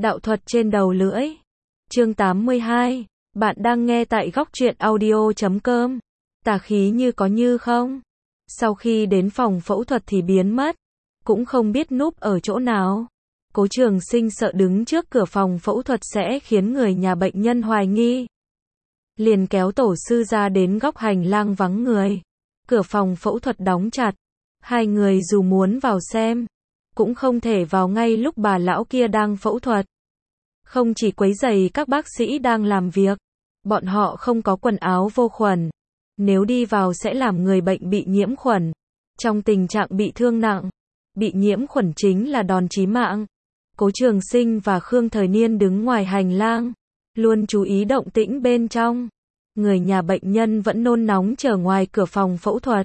Đạo thuật trên đầu lưỡi. Chương 82. Bạn đang nghe tại góc truyện audio.com. Tà khí như có như không. Sau khi đến phòng phẫu thuật thì biến mất. Cũng không biết núp ở chỗ nào. Cố Trường Sinh sợ đứng trước cửa phòng phẫu thuật sẽ khiến người nhà bệnh nhân hoài nghi. Liền kéo tổ sư ra đến góc hành lang vắng người. Cửa phòng phẫu thuật đóng chặt. Hai người dù muốn vào xem, cũng không thể vào ngay lúc bà lão kia đang phẫu thuật. Không chỉ quấy rầy các bác sĩ đang làm việc, bọn họ không có quần áo vô khuẩn. Nếu đi vào sẽ làm người bệnh bị nhiễm khuẩn. Trong tình trạng bị thương nặng, bị nhiễm khuẩn chính là đòn chí mạng. Cố Trường Sinh và Khương Thời Niên đứng ngoài hành lang, luôn chú ý động tĩnh bên trong. Người nhà bệnh nhân vẫn nôn nóng chờ ngoài cửa phòng phẫu thuật.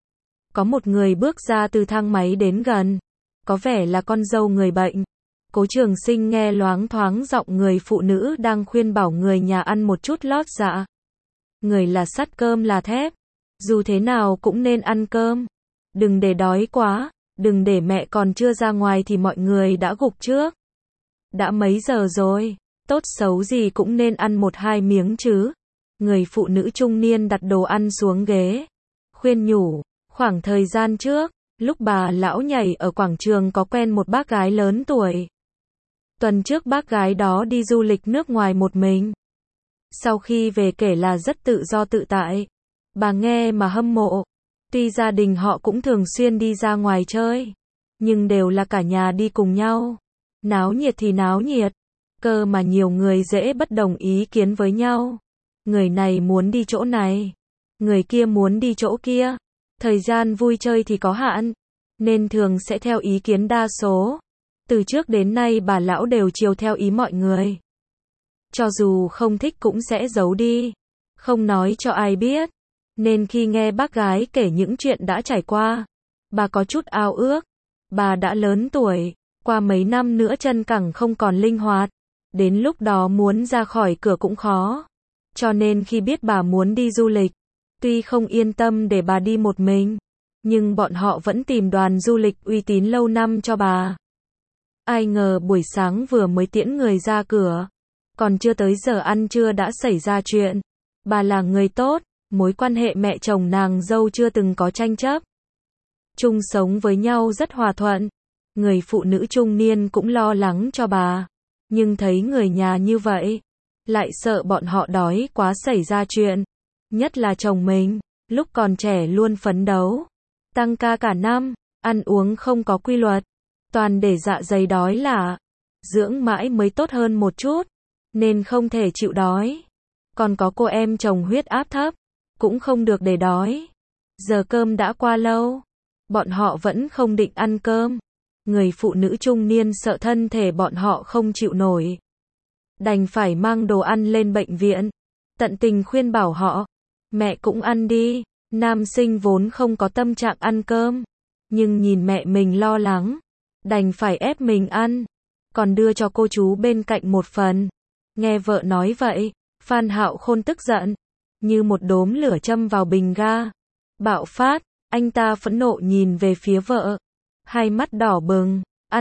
Có một người bước ra từ thang máy đến gần, có vẻ là con dâu người bệnh. Cố Trường Sinh nghe loáng thoáng giọng người phụ nữ đang khuyên bảo người nhà ăn một chút lót dạ. Người là sắt cơm là thép, dù thế nào cũng nên ăn cơm. Đừng để đói quá, đừng để mẹ còn chưa ra ngoài thì mọi người đã gục trước. Đã mấy giờ rồi, tốt xấu gì cũng nên ăn một hai miếng chứ. Người phụ nữ trung niên đặt đồ ăn xuống ghế, khuyên nhủ. Khoảng thời gian trước, lúc bà lão nhảy ở quảng trường có quen một bác gái lớn tuổi. Tuần trước bác gái đó đi du lịch nước ngoài một mình. Sau khi về kể là rất tự do tự tại. Bà nghe mà hâm mộ. Tuy gia đình họ cũng thường xuyên đi ra ngoài chơi, nhưng đều là cả nhà đi cùng nhau. Náo nhiệt thì náo nhiệt, cơ mà nhiều người dễ bất đồng ý kiến với nhau. Người này muốn đi chỗ này, người kia muốn đi chỗ kia. Thời gian vui chơi thì có hạn, nên thường sẽ theo ý kiến đa số. Từ trước đến nay bà lão đều chiều theo ý mọi người. Cho dù không thích cũng sẽ giấu đi, không nói cho ai biết. Nên khi nghe bác gái kể những chuyện đã trải qua, bà có chút ao ước. Bà đã lớn tuổi, qua mấy năm nữa chân cẳng không còn linh hoạt. Đến lúc đó muốn ra khỏi cửa cũng khó. Cho nên khi biết bà muốn đi du lịch, tuy không yên tâm để bà đi một mình, nhưng bọn họ vẫn tìm đoàn du lịch uy tín lâu năm cho bà. Ai ngờ buổi sáng vừa mới tiễn người ra cửa, còn chưa tới giờ ăn trưa đã xảy ra chuyện. Bà là người tốt, mối quan hệ mẹ chồng nàng dâu chưa từng có tranh chấp. Chung sống với nhau rất hòa thuận. Người phụ nữ trung niên cũng lo lắng cho bà, nhưng thấy người nhà như vậy, lại sợ bọn họ đói quá xảy ra chuyện. Nhất là chồng mình, lúc còn trẻ luôn phấn đấu, tăng ca cả năm, ăn uống không có quy luật, toàn để dạ dày đói là, dưỡng mãi mới tốt hơn một chút, nên không thể chịu đói. Còn có cô em chồng huyết áp thấp, cũng không được để đói. Giờ cơm đã qua lâu, bọn họ vẫn không định ăn cơm. Người phụ nữ trung niên sợ thân thể bọn họ không chịu nổi, đành phải mang đồ ăn lên bệnh viện, tận tình khuyên bảo họ. Mẹ cũng ăn đi. Nam sinh vốn không có tâm trạng ăn cơm, nhưng nhìn mẹ mình lo lắng, đành phải ép mình ăn, còn đưa cho cô chú bên cạnh một phần. Nghe vợ nói vậy, Phan Hạo Khôn tức giận, như một đốm lửa châm vào bình ga. Bạo phát, anh ta phẫn nộ nhìn về phía vợ, hai mắt đỏ bừng.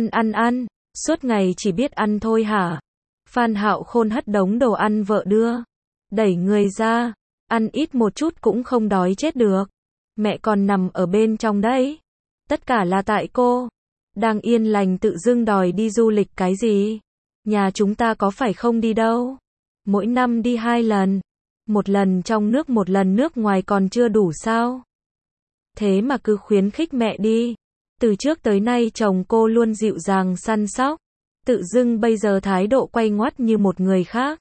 Ăn, suốt ngày chỉ biết ăn thôi hả? Phan Hạo Khôn hất đống đồ ăn vợ đưa, đẩy người ra. Ăn ít một chút cũng không đói chết được. Mẹ còn nằm ở bên trong đấy. Tất cả là tại cô. Đang yên lành tự dưng đòi đi du lịch cái gì? Nhà chúng ta có phải không đi đâu. Mỗi năm đi 2 lần. Một lần trong nước một lần nước ngoài còn chưa đủ sao? Thế mà cứ khuyến khích mẹ đi. Từ trước tới nay chồng cô luôn dịu dàng săn sóc. Tự dưng bây giờ thái độ quay ngoắt như một người khác.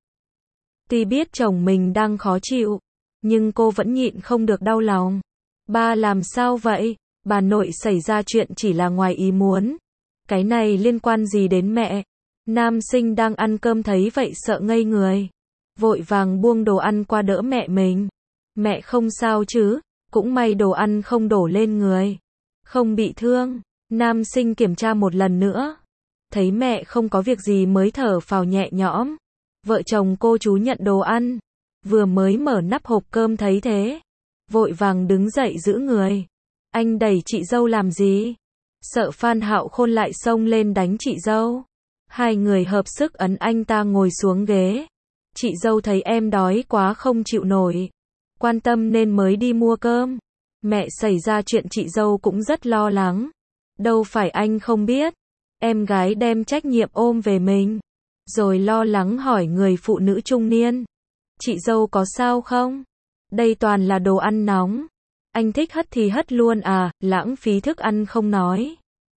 Tuy biết chồng mình đang khó chịu, nhưng cô vẫn nhịn không được đau lòng. Ba làm sao vậy? Bà nội xảy ra chuyện chỉ là ngoài ý muốn. Cái này liên quan gì đến mẹ? Nam sinh đang ăn cơm thấy vậy sợ ngây người. Vội vàng buông đồ ăn qua đỡ mẹ mình. Mẹ không sao chứ? Cũng may đồ ăn không đổ lên người. Không bị thương. Nam sinh kiểm tra một lần nữa. Thấy mẹ không có việc gì mới thở phào nhẹ nhõm. Vợ chồng cô chú nhận đồ ăn. Vừa mới mở nắp hộp cơm thấy thế, vội vàng đứng dậy giữ người. Anh đẩy chị dâu làm gì? Sợ Phan Hạo Khôn lại xông lên đánh chị dâu. Hai người hợp sức ấn anh ta ngồi xuống ghế. Chị dâu thấy em đói quá không chịu nổi, quan tâm nên mới đi mua cơm. Mẹ xảy ra chuyện chị dâu cũng rất lo lắng. Đâu phải anh không biết, em gái đem trách nhiệm ôm về mình. Rồi lo lắng hỏi người phụ nữ trung niên, chị dâu có sao không? Đây toàn là đồ ăn nóng. Anh thích hất thì hất luôn à, lãng phí thức ăn không nói.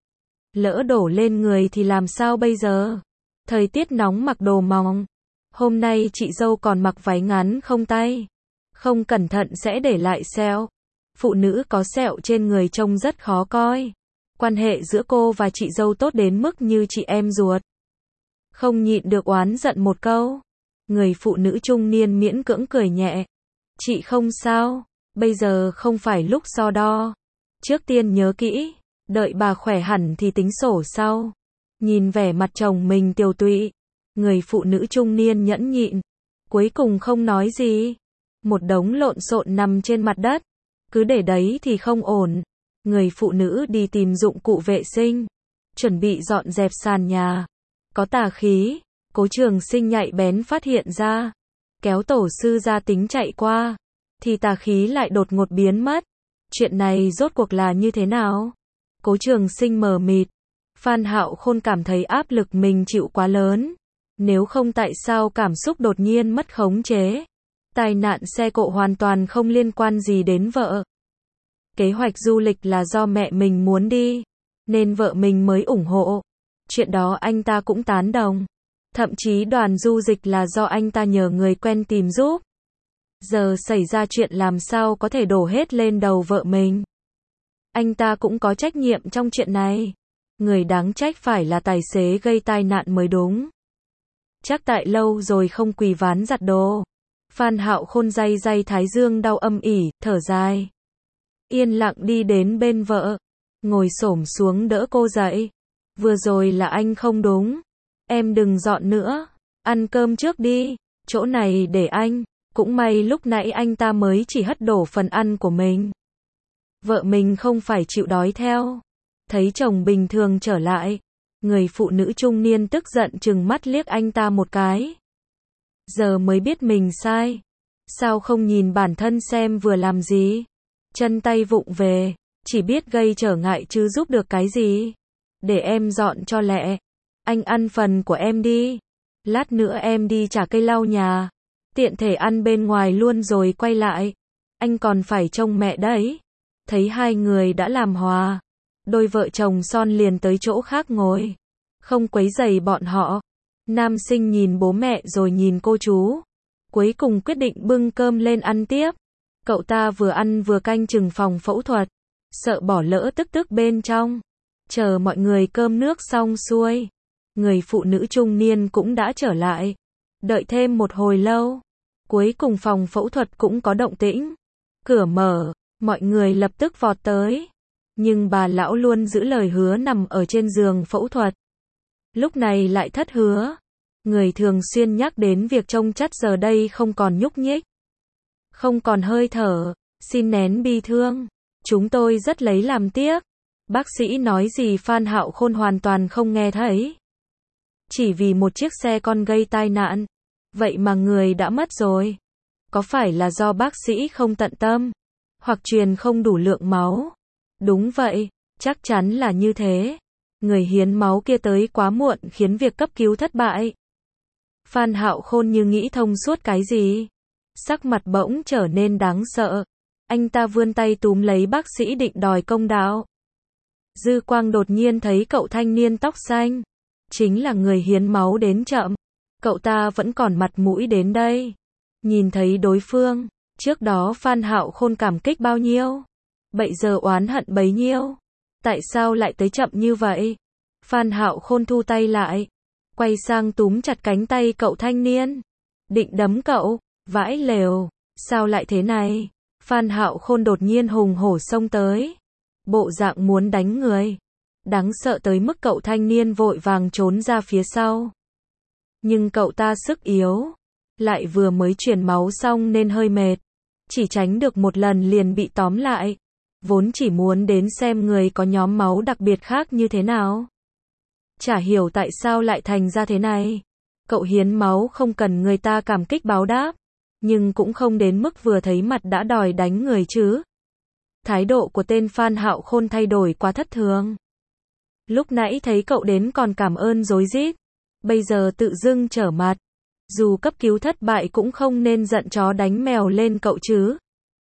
Lỡ đổ lên người thì làm sao bây giờ? Thời tiết nóng mặc đồ mỏng. Hôm nay chị dâu còn mặc váy ngắn không tay. Không cẩn thận sẽ để lại sẹo. Phụ nữ có sẹo trên người trông rất khó coi. Quan hệ giữa cô và chị dâu tốt đến mức như chị em ruột. Không nhịn được oán giận một câu. Người phụ nữ trung niên miễn cưỡng cười nhẹ. Chị không sao, bây giờ không phải lúc so đo. Trước tiên nhớ kỹ, đợi bà khỏe hẳn thì tính sổ sau. Nhìn vẻ mặt chồng mình tiều tụy, người phụ nữ trung niên nhẫn nhịn, cuối cùng không nói gì. Một đống lộn xộn nằm trên mặt đất, cứ để đấy thì không ổn. Người phụ nữ đi tìm dụng cụ vệ sinh, chuẩn bị dọn dẹp sàn nhà. Có tà khí, Cố Trường Sinh nhạy bén phát hiện ra, kéo tổ sư ra tính chạy qua, thì tà khí lại đột ngột biến mất. Chuyện này rốt cuộc là như thế nào? Cố Trường Sinh mờ mịt. Phan Hạo Khôn cảm thấy áp lực mình chịu quá lớn. Nếu không tại sao cảm xúc đột nhiên mất khống chế? Tai nạn xe cộ hoàn toàn không liên quan gì đến vợ. Kế hoạch du lịch là do mẹ mình muốn đi, nên vợ mình mới ủng hộ. Chuyện đó anh ta cũng tán đồng. Thậm chí đoàn du lịch là do anh ta nhờ người quen tìm giúp. Giờ xảy ra chuyện làm sao có thể đổ hết lên đầu vợ mình. Anh ta cũng có trách nhiệm trong chuyện này. Người đáng trách phải là tài xế gây tai nạn mới đúng. Chắc tại lâu rồi không quỳ ván giặt đồ. Phan Hạo Khôn day day thái dương đau âm ỉ, thở dài. Yên lặng đi đến bên vợ, ngồi xổm xuống đỡ cô dậy. Vừa rồi là anh không đúng. Em đừng dọn nữa, ăn cơm trước đi, chỗ này để anh. Cũng may lúc nãy anh ta mới chỉ hất đổ phần ăn của mình. Vợ mình không phải chịu đói theo. Thấy chồng bình thường trở lại, người phụ nữ trung niên tức giận trừng mắt liếc anh ta một cái. Giờ mới biết mình sai. Sao không nhìn bản thân xem vừa làm gì? Chân tay vụng về, chỉ biết gây trở ngại chứ giúp được cái gì. Để em dọn cho lẹ. Anh ăn phần của em đi. Lát nữa em đi trả cây lau nhà. Tiện thể ăn bên ngoài luôn rồi quay lại. Anh còn phải trông mẹ đấy. Thấy hai người đã làm hòa, đôi vợ chồng son liền tới chỗ khác ngồi. Không quấy rầy bọn họ. Nam sinh nhìn bố mẹ rồi nhìn cô chú. Cuối cùng quyết định bưng cơm lên ăn tiếp. Cậu ta vừa ăn vừa canh chừng phòng phẫu thuật. Sợ bỏ lỡ tức bên trong. Chờ mọi người cơm nước xong xuôi, người phụ nữ trung niên cũng đã trở lại. Đợi thêm một hồi lâu, cuối cùng phòng phẫu thuật cũng có động tĩnh. Cửa mở, mọi người lập tức vọt tới. Nhưng bà lão luôn giữ lời hứa nằm ở trên giường phẫu thuật. Lúc này lại thất hứa. Người thường xuyên nhắc đến việc trông chất giờ đây không còn nhúc nhích, không còn hơi thở. Xin nén bi thương. Chúng tôi rất lấy làm tiếc. Bác sĩ nói gì Phan Hạo Khôn hoàn toàn không nghe thấy. Chỉ vì một chiếc xe con gây tai nạn. Vậy mà người đã mất rồi. Có phải là do bác sĩ không tận tâm? Hoặc truyền không đủ lượng máu? Đúng vậy, chắc chắn là như thế. Người hiến máu kia tới quá muộn khiến việc cấp cứu thất bại. Phan Hạo Khôn như nghĩ thông suốt cái gì. Sắc mặt bỗng trở nên đáng sợ. Anh ta vươn tay túm lấy bác sĩ định đòi công đạo. Dư quang đột nhiên thấy cậu thanh niên tóc xanh. Chính là người hiến máu đến chậm. Cậu ta vẫn còn mặt mũi đến đây. Nhìn thấy đối phương, trước đó Phan Hạo Khôn cảm kích bao nhiêu, bây giờ oán hận bấy nhiêu. Tại sao lại tới chậm như vậy? Phan Hạo Khôn thu tay lại, quay sang túm chặt cánh tay cậu thanh niên. Định đấm cậu, vãi lều, sao lại thế này? Phan Hạo Khôn đột nhiên hùng hổ xông tới. Bộ dạng muốn đánh người. Đáng sợ tới mức cậu thanh niên vội vàng trốn ra phía sau. Nhưng cậu ta sức yếu. Lại vừa mới truyền máu xong nên hơi mệt. Chỉ tránh được một lần liền bị tóm lại. Vốn chỉ muốn đến xem người có nhóm máu đặc biệt khác như thế nào. Chả hiểu tại sao lại thành ra thế này. Cậu hiến máu không cần người ta cảm kích báo đáp, nhưng cũng không đến mức vừa thấy mặt đã đòi đánh người chứ. Thái độ của tên Phan Hạo Khôn thay đổi quá thất thường. Lúc nãy thấy cậu đến còn cảm ơn rối rít, bây giờ tự dưng trở mặt. Dù cấp cứu thất bại cũng không nên giận chó đánh mèo lên cậu chứ.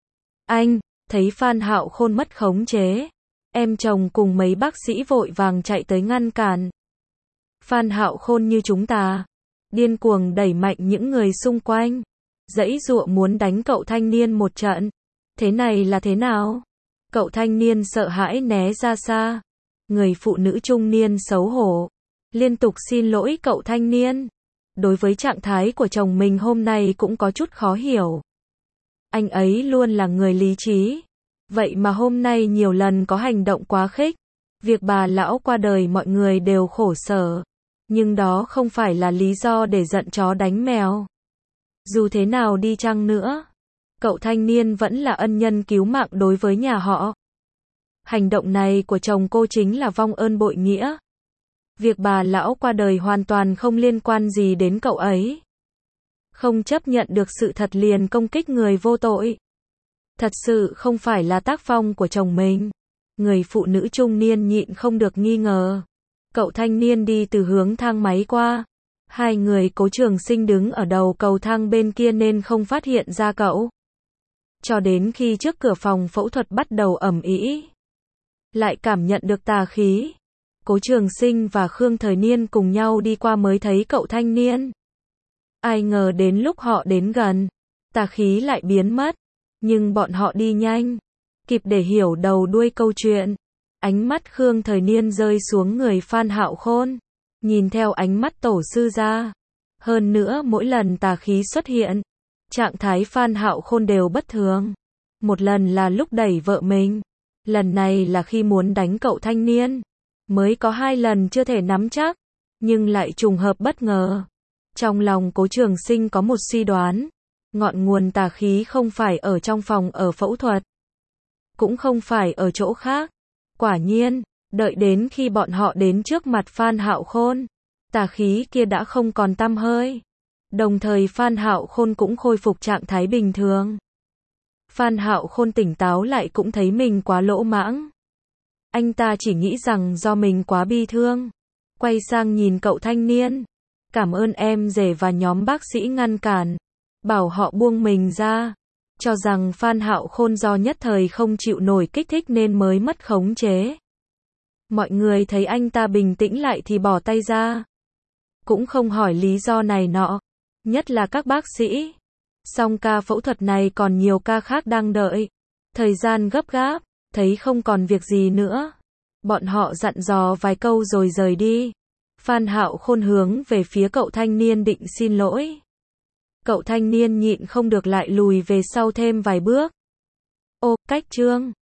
Anh, thấy Phan Hạo Khôn mất khống chế, em chồng cùng mấy bác sĩ vội vàng chạy tới ngăn cản. Phan Hạo Khôn như chúng ta, điên cuồng đẩy mạnh những người xung quanh, giãy giụa muốn đánh cậu thanh niên một trận. Thế này là thế nào? Cậu thanh niên sợ hãi né ra xa. Người phụ nữ trung niên xấu hổ, liên tục xin lỗi cậu thanh niên. Đối với trạng thái của chồng mình hôm nay cũng có chút khó hiểu. Anh ấy luôn là người lý trí, vậy mà hôm nay nhiều lần có hành động quá khích. Việc bà lão qua đời mọi người đều khổ sở, nhưng đó không phải là lý do để giận chó đánh mèo. Dù thế nào đi chăng nữa, cậu thanh niên vẫn là ân nhân cứu mạng đối với nhà họ. Hành động này của chồng cô chính là vong ơn bội nghĩa. Việc bà lão qua đời hoàn toàn không liên quan gì đến cậu ấy. Không chấp nhận được sự thật liền công kích người vô tội. Thật sự không phải là tác phong của chồng mình. Người phụ nữ trung niên nhịn không được nghi ngờ. Cậu thanh niên đi từ hướng thang máy qua. Hai người Cố Trường Sinh đứng ở đầu cầu thang bên kia nên không phát hiện ra cậu. Cho đến khi trước cửa phòng phẫu thuật bắt đầu ầm ĩ, lại cảm nhận được tà khí. Cố Trường Sinh và Khương Thời Niên cùng nhau đi qua mới thấy cậu thanh niên. Ai ngờ đến lúc họ đến gần, tà khí lại biến mất. Nhưng bọn họ đi nhanh, kịp để hiểu đầu đuôi câu chuyện. Ánh mắt Khương Thời Niên rơi xuống người Phan Hạo Khôn, nhìn theo ánh mắt tổ sư ra. Hơn nữa mỗi lần tà khí xuất hiện, trạng thái Phan Hạo Khôn đều bất thường. Một lần là lúc đẩy vợ mình, lần này là khi muốn đánh cậu thanh niên. Mới có 2 lần chưa thể nắm chắc, nhưng lại trùng hợp bất ngờ. Trong lòng Cố Trường Sinh có một suy đoán, ngọn nguồn tà khí không phải ở trong phòng ở phẫu thuật, cũng không phải ở chỗ khác. Quả nhiên, đợi đến khi bọn họ đến trước mặt Phan Hạo Khôn, tà khí kia đã không còn tăm hơi. Đồng thời Phan Hạo Khôn cũng khôi phục trạng thái bình thường. Phan Hạo Khôn tỉnh táo lại cũng thấy mình quá lỗ mãng. Anh ta chỉ nghĩ rằng do mình quá bi thương. Quay sang nhìn cậu thanh niên. Cảm ơn em rể và nhóm bác sĩ ngăn cản, bảo họ buông mình ra. Cho rằng Phan Hạo Khôn do nhất thời không chịu nổi kích thích nên mới mất khống chế. Mọi người thấy anh ta bình tĩnh lại thì bỏ tay ra. Cũng không hỏi lý do này nọ. Nhất là các bác sĩ. Song ca phẫu thuật này còn nhiều ca khác đang đợi. Thời gian gấp gáp, thấy không còn việc gì nữa. Bọn họ dặn dò vài câu rồi rời đi. Phan Hạo Khôn hướng về phía cậu thanh niên định xin lỗi. Cậu thanh niên nhịn không được lại lùi về sau thêm vài bước. Ô, cách Trương.